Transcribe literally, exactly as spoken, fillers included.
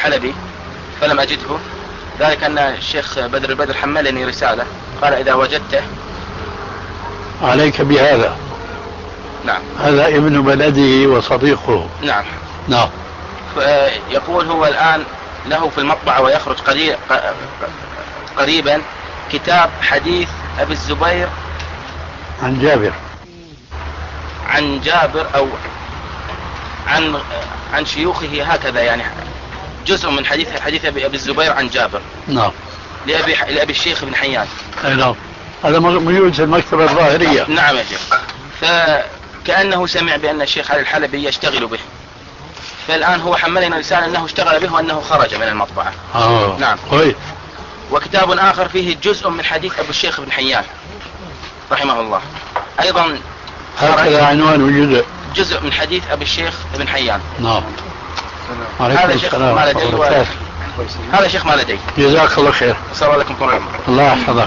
الحلبي فلم أجده، ذلك أن الشيخ بدر البدر حملني رسالة قال إذا وجدته. عليك بهذا. نعم. هذا ابن بلده وصديقه. نعم. نعم. يقول هو الآن له في المطبعة ويخرج قريبا كتاب حديث أبي الزبير عن جابر عن جابر أو عن عن شيوخه هكذا، يعني جزء من حديث حديث أبي الزبير عن جابر. نعم. لأبي لأبي الشيخ بن حيان. أي نعم. هذا موجود في المكتبة الظاهرية. نعم يا شيخ. فكأنه سمع بأن الشيخ علي الحلبي يشتغل به، فالآن هو حملنا رسالة أنه اشتغل به وأنه خرج من المطبعة. آه. نعم. كويس. وكتاب آخر فيه جزء من حديث أبو الشيخ بن حيان رحمه الله أيضا. هكذا عنوان وجزء جزء من حديث أبي الشيخ بن حيان. نعم. هذا شيخ ما لدي و... هذا شيخ ما لدي. جزاك الله خير. السلام عليكم ورحمة الله. الله يحفظك.